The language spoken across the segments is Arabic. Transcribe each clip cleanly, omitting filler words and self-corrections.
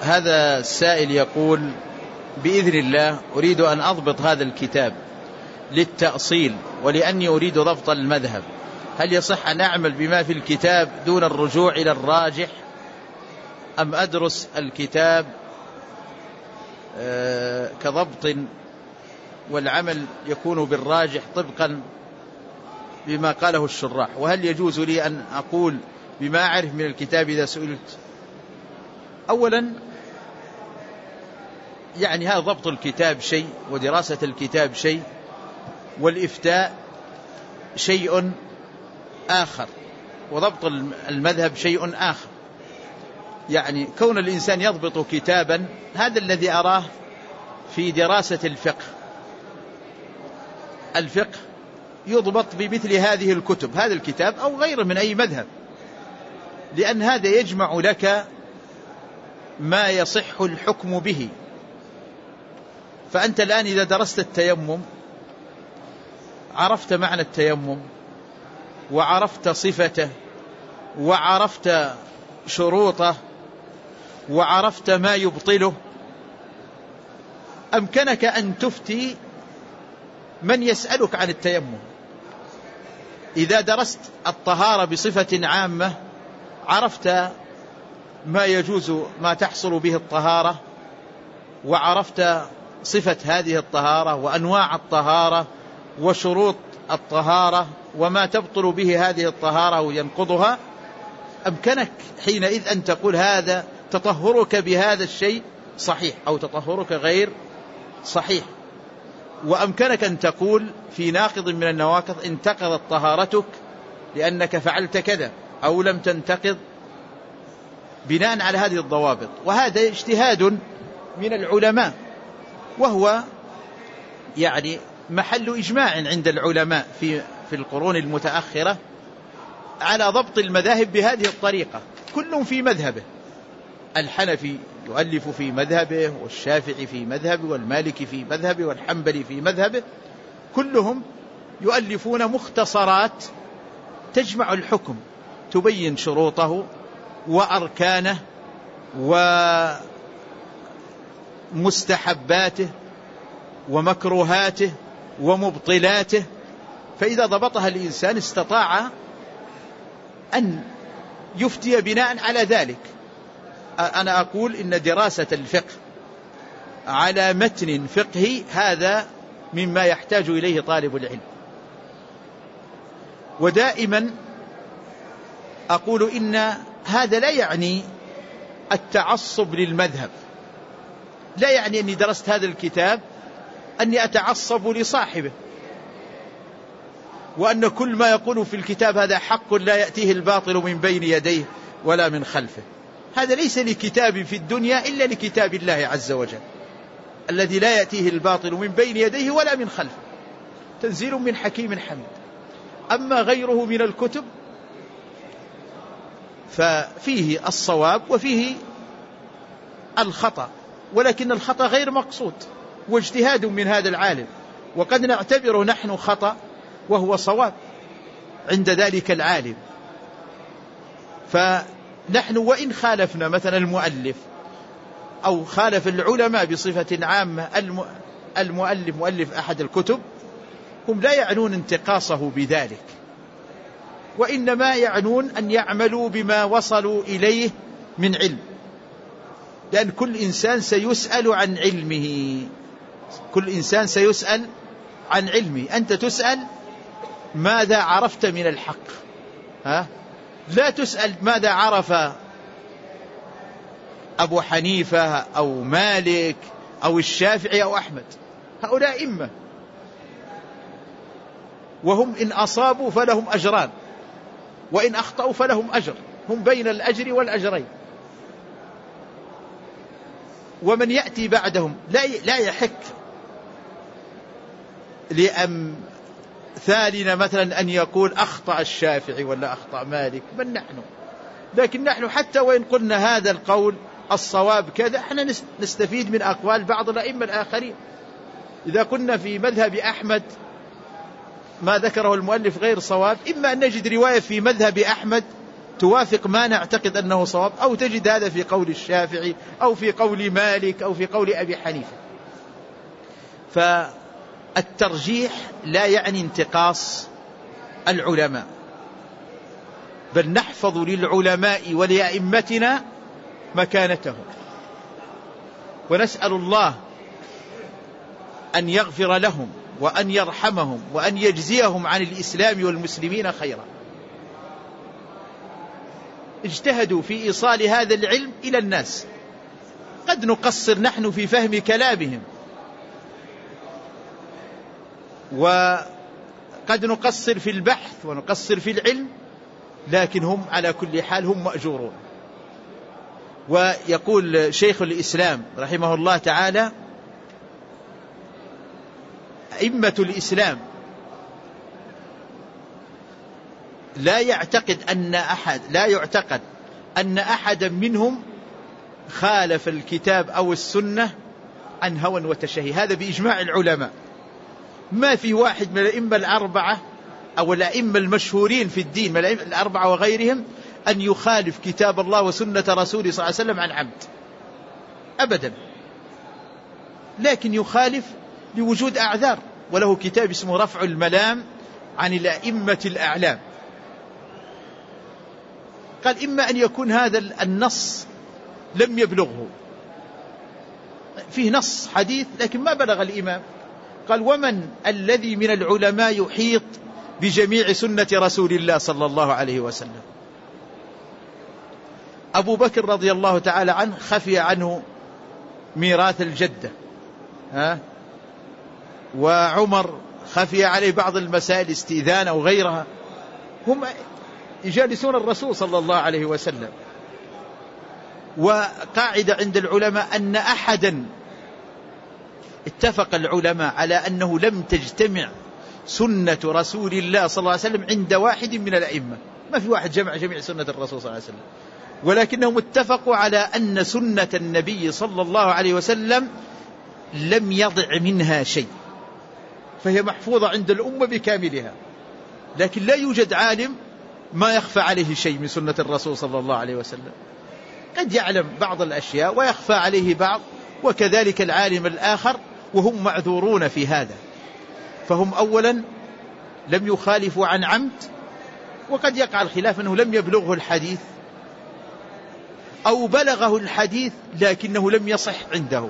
هذا السائل يقول: بإذن الله أريد أن أضبط هذا الكتاب للتأصيل، ولأني أريد ضبط المذهب، هل يصح أن أعمل بما في الكتاب دون الرجوع إلى الراجح، أم أدرس الكتاب كضبط والعمل يكون بالراجح طبقا بما قاله الشراح؟ وهل يجوز لي أن أقول بما أعرف من الكتاب إذا سئلت؟ أولا يعني هذا ضبط الكتاب شيء، ودراسة الكتاب شيء، والإفتاء شيء آخر، وضبط المذهب شيء آخر. يعني كون الإنسان يضبط كتابا هذا الذي أراه في دراسة الفقه. الفقه يضبط بمثل هذه الكتب، هذا الكتاب أو غيره من أي مذهب، لأن هذا يجمع لك ما يصح الحكم به. فأنت الآن إذا درست التيمم عرفت معنى التيمم، وعرفت صفته، وعرفت شروطه، وعرفت ما يبطله، أمكنك أن تفتي من يسألك عن التيمم. إذا درست الطهارة بصفة عامة عرفت ما يجوز، ما تحصل به الطهارة، وعرفت صفة هذه الطهارة وأنواع الطهارة وشروط الطهارة وما تبطل به هذه الطهارة وينقضها. أمكنك حينئذ أن تقول هذا تطهرك بهذا الشيء صحيح أو تطهرك غير صحيح. وأمكنك أن تقول في ناقض من النواقض انتقضت طهارتك لأنك فعلت كذا، أو لم تنتقض، بناء على هذه الضوابط. وهذا اجتهاد من العلماء، وهو يعني محل إجماع عند العلماء في القرون المتأخرة على ضبط المذاهب بهذه الطريقة، كل في مذهبه. الحنفي يؤلف في مذهبه، والشافعي في مذهبه، والمالكي في مذهبه، والحنبلي في مذهبه، كلهم يؤلفون مختصرات تجمع الحكم، تبين شروطه وأركانه ومستحباته ومكروهاته ومبطلاته. فإذا ضبطها الإنسان استطاع أن يفتي بناء على ذلك. أنا أقول إن دراسة الفقه على متن فقهي هذا مما يحتاج إليه طالب العلم. ودائما أقول إن هذا لا يعني التعصب للمذهب، لا يعني أني درست هذا الكتاب أني أتعصب لصاحبه، وأن كل ما يقول في الكتاب هذا حق لا يأتيه الباطل من بين يديه ولا من خلفه. هذا ليس لكتاب في الدنيا إلا لكتاب الله عز وجل الذي لا يأتيه الباطل من بين يديه ولا من خلفه، تنزيل من حكيم حميد. أما غيره من الكتب ففيه الصواب وفيه الخطأ، ولكن الخطأ غير مقصود، واجتهاد من هذا العالم، وقد نعتبره نحن خطأ وهو صواب عند ذلك العالم. فنحن وإن خالفنا مثلا المؤلف أو خالف العلماء بصفة عامة، المؤلف مؤلف أحد الكتب، هم لا يعنون انتقاصه بذلك، وإنما يعنون أن يعملوا بما وصلوا إليه من علم، لأن كل إنسان سيسأل عن علمه، كل إنسان سيسأل عن علمه. أنت تسأل ماذا عرفت من الحق، لا تسأل ماذا عرف أبو حنيفة أو مالك أو الشافعي أو أحمد. هؤلاء إمة، وهم إن أصابوا فلهم أجران، وإن أخطأوا فلهم أجر، هم بين الأجر والأجرين. ومن يأتي بعدهم لا يحك لأمثالنا مثلا أن يقول أخطأ الشافعي ولا أخطأ مالك، بل نحن. لكن نحن حتى وإن قلنا هذا القول الصواب كذا، احنا نستفيد من أقوال بعض الأئمة الآخرين. إذا كنا في مذهب أحمد ما ذكره المؤلف غير صواب، إما أن نجد رواية في مذهب أحمد توافق ما نعتقد أنه صواب، أو تجد هذا في قول الشافعي أو في قول مالك أو في قول أبي حنيفة. فالترجيح لا يعني انتقاص العلماء، بل نحفظ للعلماء ولأئمتنا مكانتهم، ونسأل الله أن يغفر لهم وأن يرحمهم وأن يجزيهم عن الإسلام والمسلمين خيرا. اجتهدوا في إيصال هذا العلم إلى الناس، قد نقصر نحن في فهم كلامهم، وقد نقصر في البحث ونقصر في العلم، لكن هم على كل حال هم مأجورون. ويقول شيخ الإسلام رحمه الله تعالى: أئمة الإسلام لا يعتقد أن أحدا منهم خالف الكتاب أو السنة عن هوى وتشهي. هذا بإجماع العلماء، ما في واحد من الأئمة الأربعة أو الأئمة المشهورين في الدين من الأئمة الأربعة وغيرهم أن يخالف كتاب الله وسنة رسوله صلى الله عليه وسلم عن عمد أبدا، لكن يخالف لوجود أعذار. وله كتاب اسمه رفع الملام عن الأئمة الأعلام. قال: إما أن يكون هذا النص لم يبلغه، فيه نص حديث لكن ما بلغ الإمام. قال: ومن الذي من العلماء يحيط بجميع سنة رسول الله صلى الله عليه وسلم؟ أبو بكر رضي الله تعالى عنه خفي عنه ميراث الجدة، وعمر خفي عليه بعض المسائل، استئذان أو غيرها، هم يجالسون الرسول صلى الله عليه وسلم. وقاعدة عند العلماء أن أحدا اتفق العلماء على أنه لم تجتمع سنة رسول الله صلى الله عليه وسلم عند واحد من الأئمة، ما في واحد جمع جميع سنة الرسول صلى الله عليه وسلم، ولكنهم اتفقوا على أن سنة النبي صلى الله عليه وسلم لم يضع منها شيء، فهي محفوظة عند الأمة بكاملها. لكن لا يوجد عالم ما يخفى عليه شيء من سنة الرسول صلى الله عليه وسلم، قد يعلم بعض الأشياء ويخفى عليه بعض، وكذلك العالم الآخر، وهم معذورون في هذا. فهم أولا لم يخالفوا عن عمد، وقد يقع الخلاف أنه لم يبلغه الحديث أو بلغه الحديث لكنه لم يصح عنده.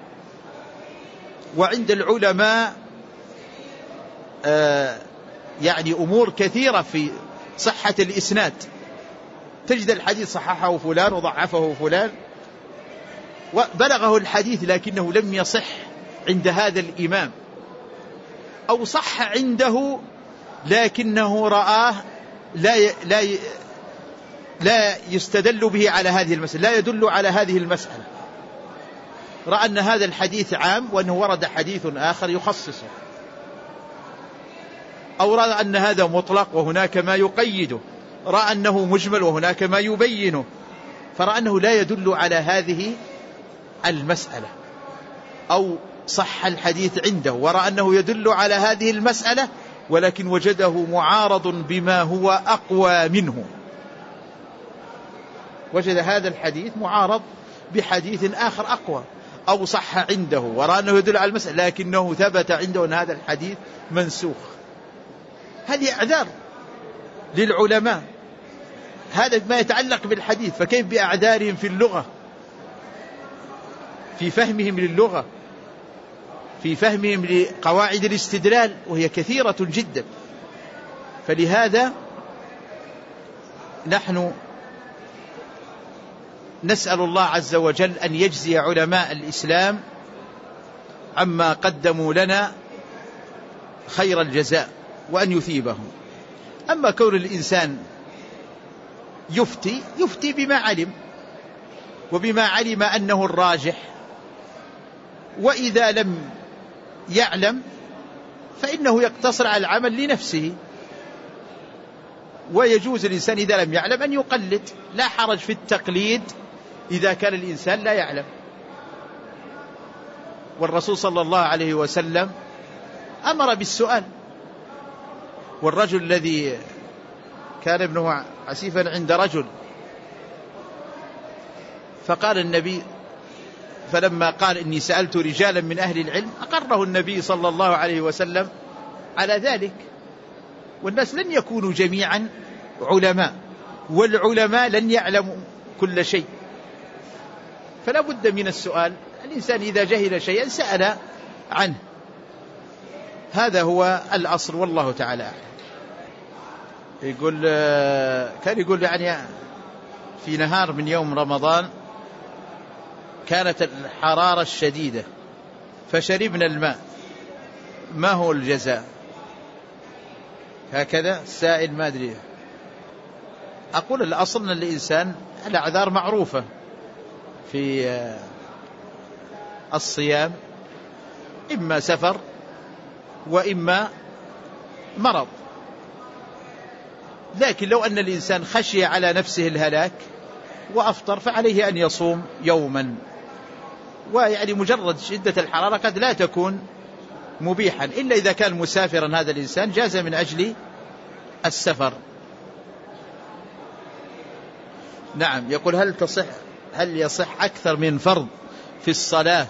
وعند العلماء يعني أمور كثيرة في صحة الإسناد، تجد الحديث صححه فلان وضعفه فلان، وبلغه الحديث لكنه لم يصح عند هذا الإمام، أو صح عنده لكنه رآه لا يستدل به على هذه المسألة، لا يدل على هذه المسألة، رأى أن هذا الحديث عام وأنه ورد حديث آخر يخصصه، أو رأى أن هذا مطلق وهناك ما يقيده، رأى أنه مجمل وهناك ما يبينه، فرأى أنه لا يدل على هذه المسألة، أو صح الحديث عنده ورأى أنه يدل على هذه المسألة ولكن وجده معارض بما هو أقوى منه، وجد هذا الحديث معارض بحديث آخر أقوى، أو صح عنده ورأى أنه يدل على المسألة لكنه ثبت عنده أن هذا الحديث منسوخ. هذه أعذار للعلماء، هذا ما يتعلق بالحديث، فكيف بأعذارهم في اللغة، في فهمهم للغة، في فهمهم لقواعد الاستدلال، وهي كثيرة جدا. فلهذا نحن نسأل الله عز وجل أن يجزي علماء الإسلام عما قدموا لنا خير الجزاء وأن يثيبهم. أما كون الإنسان يفتي بما علم وبما علم أنه الراجح، وإذا لم يعلم فإنه يقتصر على العمل لنفسه، ويجوز الإنسان إذا لم يعلم أن يقلد، لا حرج في التقليد إذا كان الإنسان لا يعلم. والرسول صلى الله عليه وسلم أمر بالسؤال، والرجل الذي كان ابنه عسيفا عند رجل، فقال النبي، فلما قال إني سألت رجالا من أهل العلم أقره النبي صلى الله عليه وسلم على ذلك. والناس لن يكونوا جميعا علماء، والعلماء لن يعلموا كل شيء، فلا بد من السؤال. الإنسان إذا جهل شيئا سأل عنه، هذا هو الأصل، والله تعالى أعلم. كان يقول يعني في نهار من يوم رمضان كانت الحرارة الشديدة فشربنا الماء، ما هو الجزاء؟ هكذا السائل ما أدري. أقول الأصل أن الإنسان الأعذار معروفة في الصيام، إما سفر وإما مرض، لكن لو أن الإنسان خشي على نفسه الهلاك وأفطر فعليه أن يصوم يوما. ويعني مجرد شدة الحرارة قد لا تكون مبيحا، إلا إذا كان مسافرا هذا الإنسان جاز من أجل السفر. نعم. يقول هل يصح أكثر من فرض في الصلاة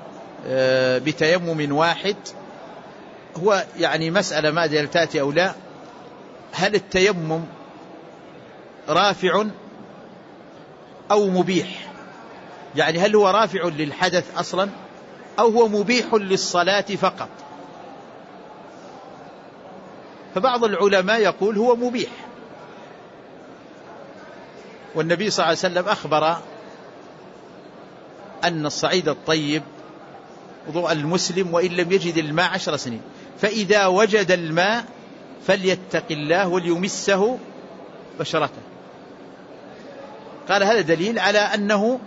بتيمم واحد؟ هو يعني مسألة ما أدري هل تأتي أو لا. هل التيمم رافع أو مبيح؟ يعني هل هو رافع للحدث أصلا أو هو مبيح للصلاة فقط؟ فبعض العلماء يقول هو مبيح، والنبي صلى الله عليه وسلم أخبر أن الصعيد الطيب وضوء المسلم وإن لم يجد الماء 10 سنين، فإذا وجد الماء فليتق الله وليمسه بشرته. قال هذا دليل على أنه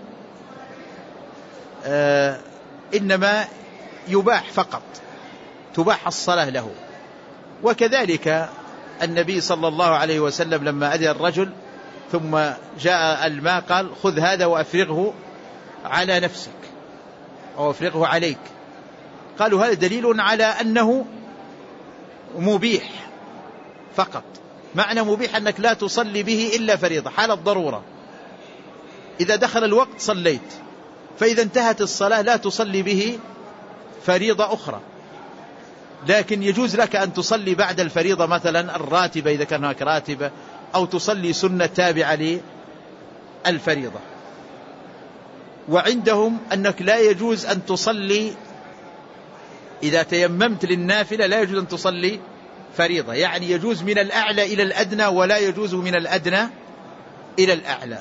إنما يباح فقط، تباح الصلاة له. وكذلك النبي صلى الله عليه وسلم لما أذن الرجل ثم جاء الماء قال خذ هذا وأفرغه على نفسك أو أفرغه عليك، قالوا هذا دليل على أنه مبيح فقط. معنى مبيح أنك لا تصلي به إلا فريضة حال الضرورة، إذا دخل الوقت صليت، فإذا انتهت الصلاة لا تصلي به فريضة أخرى. لكن يجوز لك أن تصلي بعد الفريضة مثلا الراتبة إذا كان هناك راتبة، أو تصلي سنة تابعة للفريضة. وعندهم أنك لا يجوز أن تصلي إذا تيممت للنافلة، لا يجوز أن تصلي فريضة، يعني يجوز من الأعلى إلى الأدنى ولا يجوز من الأدنى إلى الأعلى.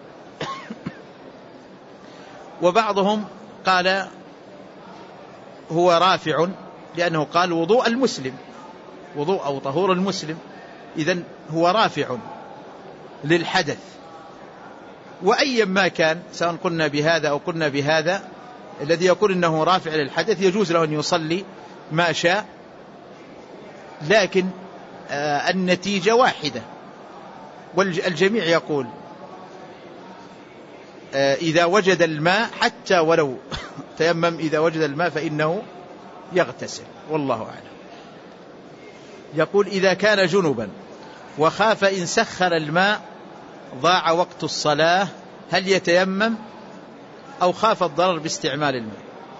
وبعضهم قال هو رافع لأنه قال وضوء المسلم، وضوء أو طهور المسلم، إذن هو رافع للحدث. وأيا ما كان، سواء قلنا بهذا أو قلنا بهذا، الذي يقول إنه رافع للحدث يجوز له أن يصلي ما شاء، لكن النتيجة واحدة. والجميع يقول إذا وجد الماء حتى ولو تيمم، إذا وجد الماء فإنه يغتسل، والله أعلم. يقول إذا كان جنبا وخاف إن سخر الماء ضاع وقت الصلاة هل يتيمم أو خاف الضرر باستعمال الماء؟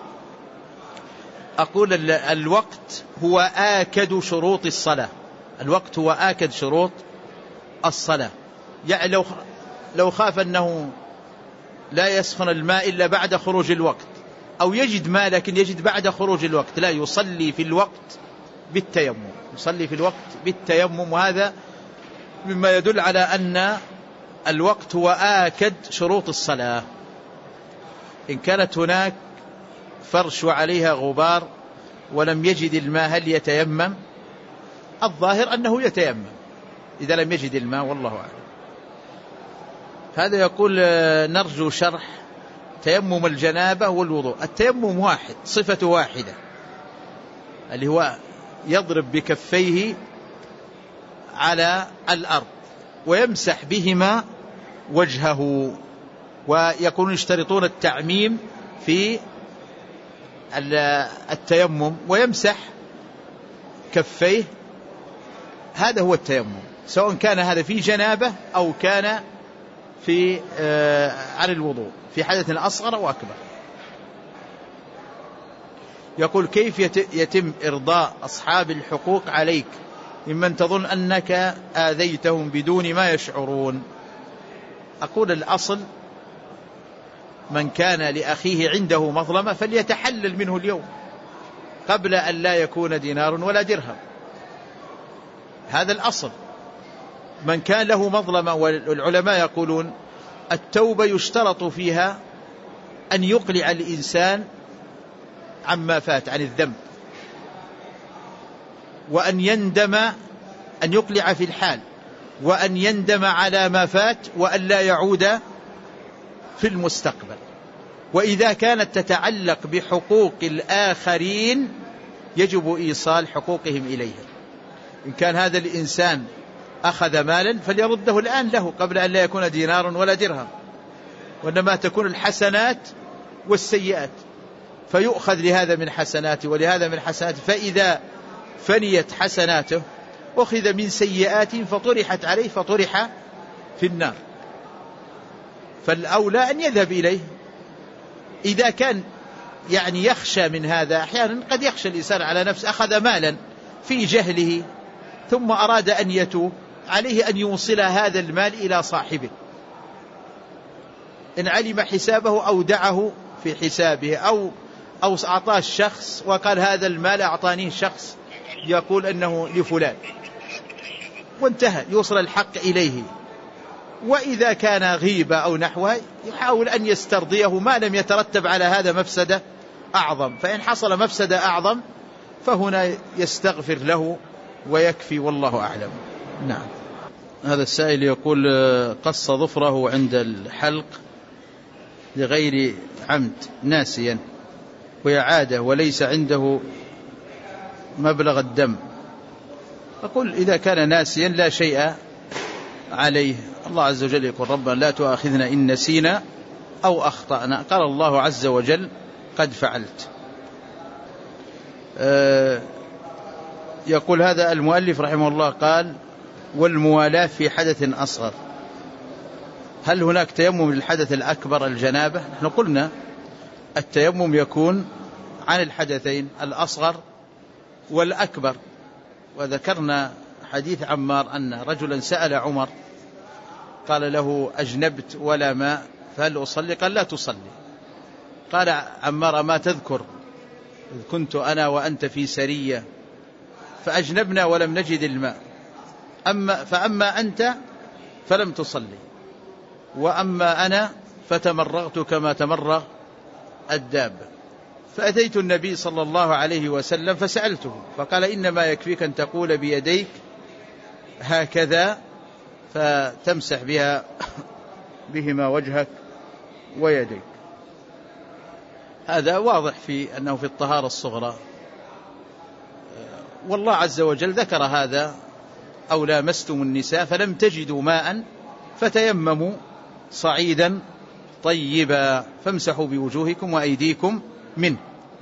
أقول الوقت هو آكد شروط الصلاة، الوقت هو آكد شروط الصلاة. يعني لو خاف أنه لا يسخن الماء إلا بعد خروج الوقت، أو يجد ماء لكن يجد بعد خروج الوقت، لا يصلي في الوقت بالتيمم، يصلي في الوقت بالتيمم. وهذا مما يدل على أن الوقت هو آكد شروط الصلاة. إن كانت هناك فرش وعليها غبار ولم يجد الماء هل يتيمم؟ الظاهر أنه يتيمم إذا لم يجد الماء، والله أعلم. هذا يقول نرجو شرح تيمم الجنابة والوضوء. التيمم واحد، صفة واحدة، اللي هو يضرب بكفيه على الأرض ويمسح بهما وجهه، ويكونون يشترطون التعميم في التيمم، ويمسح كفيه، هذا هو التيمم. سواء كان هذا في جنابة أو كان في على الوضوء في حدث أصغر أو أكبر. يقول كيف يتم إرضاء أصحاب الحقوق عليك ممن تظن أنك آذيتهم بدون ما يشعرون؟ أقول الأصل من كان لأخيه عنده مظلمة فليتحلل منه اليوم قبل أن لا يكون دينار ولا درهم. هذا الأصل. من كان له مظلمة، والعلماء يقولون التوبة يشترط فيها أن يقلع الإنسان عما فات عن الذنب، وأن يندم، أن يقلع في الحال، وأن يندم على ما فات، وأن لا يعود في المستقبل. وإذا كانت تتعلق بحقوق الآخرين يجب إيصال حقوقهم إليهم. إن كان هذا الإنسان أخذ مالا فليرده الآن له قبل أن لا يكون دينار ولا درهم، وإنما تكون الحسنات والسيئات، فيؤخذ لهذا من حسناته ولهذا من حسناته، فإذا فنيت حسناته أخذ من سيئاته فطرحت عليه فطرح في النار. فالأولى أن يذهب إليه. إذا كان يعني يخشى من هذا، أحيانا قد يخشى الإنسان على نفسه، أخذ مالا في جهله ثم أراد أن يتوب، عليه أن يوصل هذا المال إلى صاحبه، إن علم حسابه أودعه في حسابه، أو أعطاه الشخص وقال هذا المال أعطانيه شخص يقول أنه لفلان، وانتهى، يوصل الحق إليه. وإذا كان غيبة أو نحوه يحاول أن يسترضيه ما لم يترتب على هذا مفسدة أعظم، فإن حصل مفسدة أعظم فهنا يستغفر له ويكفي، والله أعلم. نعم. هذا السائل يقول قص ظفره عند الحلق لغير عمد ناسيا وهي عادة وليس عنده مبلغ الدم. أقول إذا كان ناسيا لا شيء عليه. الله عز وجل يقول ربنا لا تؤاخذنا إن نسينا أو أخطأنا، قال الله عز وجل قد فعلت. يقول هذا المؤلف رحمه الله قال والموالاة في حدث أصغر، هل هناك تيمم للحدث الأكبر الجنابة؟ نحن قلنا التيمم يكون عن الحدثين الأصغر والأكبر، وذكرنا حديث عمار أن رجلا سأل عمر قال له أجنبت ولا ماء فهل أصلي؟ قال لا تصلي. قال عمار ما تذكر إذ كنت أنا وأنت في سرية فأجنبنا ولم نجد الماء، فأما أنت فلم تصلي، وأما أنا فتمرغت كما تمرغ الدابة. فأتيت النبي صلى الله عليه وسلم فسألته فقال إنما يكفيك أن تقول بيديك هكذا فتمسح بهما وجهك ويديك. هذا واضح في أنه في الطهارة الصغرى، والله عز وجل ذكر هذا أو لامستم النساء فلم تجدوا ماء فتيمموا صعيدا طيبا فامسحوا بوجوهكم وأيديكم منه.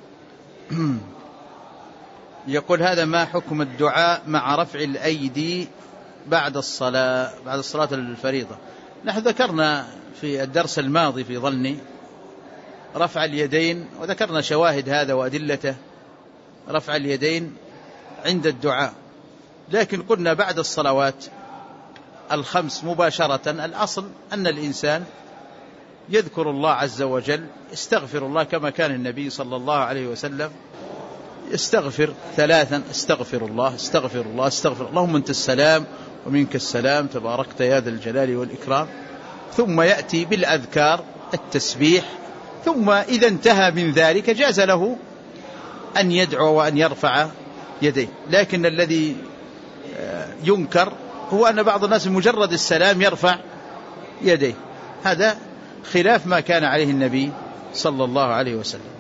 يقول هذا ما حكم الدعاء مع رفع الأيدي بعد الصلاة الفريضة؟ نحن ذكرنا في الدرس الماضي في ظني رفع اليدين، وذكرنا شواهد هذا وأدلته، رفع اليدين عند الدعاء، لكن قلنا بعد الصلوات الخمس مباشرة الأصل أن الإنسان يذكر الله عز وجل، استغفر الله كما كان النبي صلى الله عليه وسلم يستغفر 3 استغفر الله استغفر الله استغفر اللهم أنت السلام ومنك السلام تباركت يا ذا الجلال والإكرام، ثم يأتي بالأذكار التسبيح، ثم إذا انتهى من ذلك جاز له أن يدعو وأن يرفع يديه. لكن الذي ينكر هو أن بعض الناس مجرد السلام يرفع يديه، هذا خلاف ما كان عليه النبي صلى الله عليه وسلم.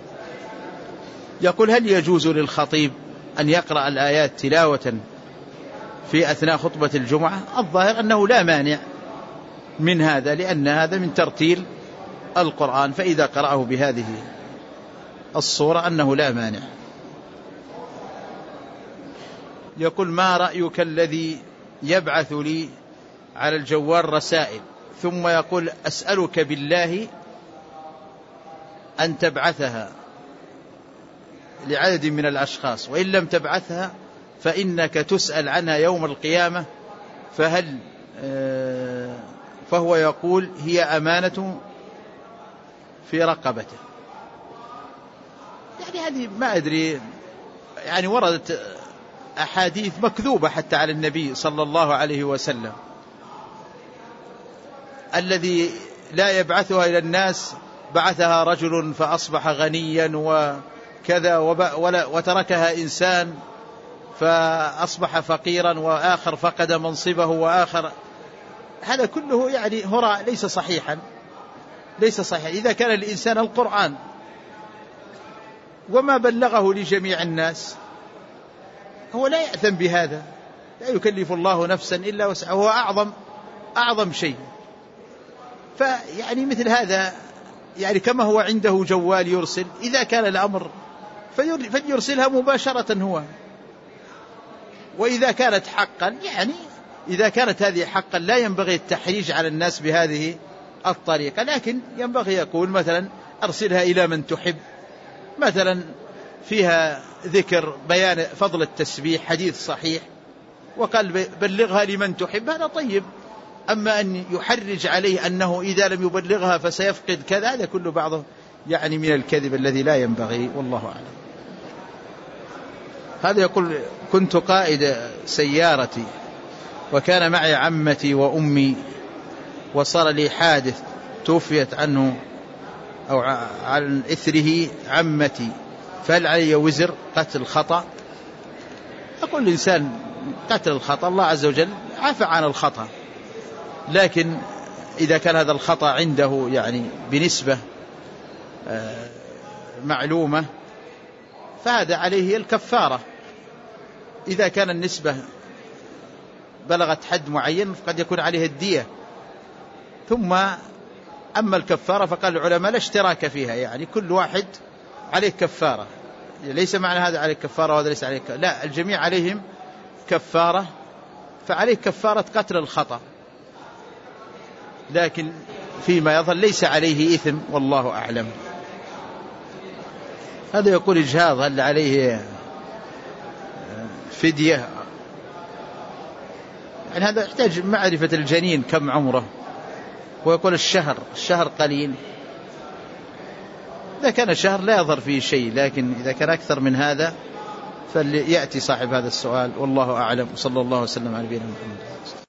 يقول هل يجوز للخطيب أن يقرأ الآيات تلاوة في أثناء خطبة الجمعة؟ الظاهر أنه لا مانع من هذا، لأن هذا من ترتيل القرآن، فإذا قرأه بهذه الصورة أنه لا مانع. يقول ما رأيك الذي يبعث لي على الجوال رسائل ثم يقول أسألك بالله أن تبعثها لعدد من الأشخاص، وإن لم تبعثها فإنك تسأل عنها يوم القيامة، فهو يقول هي أمانة في رقبته. يعني هذه ما أدري، يعني وردت أحاديث مكذوبة حتى على النبي صلى الله عليه وسلم. الذي لا يبعثها إلى الناس بعثها رجل فأصبح غنيا وكذا، وتركها إنسان فأصبح فقيرا، وآخر فقد منصبه، وآخر. هذا كله يعني هراء ليس صحيحا. إذا كان الإنسان القرآن وما بلغه لجميع الناس هو لا يأثم بهذا، لا يكلف الله نفسا إلا وسعها، هو أعظم شيء. فيعني مثل هذا، يعني كما هو عنده جوال يرسل، إذا كان الأمر فليرسلها مباشرة هو. وإذا كانت حقا، يعني إذا كانت هذه حقا لا ينبغي التحريج على الناس بهذه الطريقة، لكن ينبغي يقول مثلا أرسلها إلى من تحب، مثلا فيها ذكر بيان فضل التسبيح، حديث صحيح، وقال بلغها لمن تحب، هذا طيب. أما أن يحرج عليه أنه إذا لم يبلغها فسيفقد كذا، هذا كله بعضه يعني من الكذب الذي لا ينبغي، والله أعلم. هذا يقول كنت قائد سيارتي وكان معي عمتي وأمي، وصار لي حادث توفيت عنه أو عن إثره عمتي، فهل علي وزر قتل الخطأ؟ أقول الإنسان قتل الخطأ الله عز وجل عفى عن الخطأ، لكن إذا كان هذا الخطأ عنده يعني بنسبة معلومة فهذا عليه الكفارة. إذا كان النسبة بلغت حد معين فقد يكون عليه الدية. ثم أما الكفارة فقال العلماء لا اشتراك فيها، يعني كل واحد عليه كفارة، ليس معنى هذا عليه كفارة وهذا ليس عليه كفارة، لا، الجميع عليهم كفارة، فعليه كفارة قتل الخطأ، لكن فيما يظهر ليس عليه إثم، والله أعلم. هذا يقول إجهاض هل عليه فدية؟ يعني هذا يحتاج معرفة الجنين كم عمره، ويقول الشهر قليل. إذا كان شهر لا يظهر فيه شيء، لكن إذا كان أكثر من هذا فليأتي صاحب هذا السؤال، والله أعلم. صلى الله وسلم على نبينا محمد.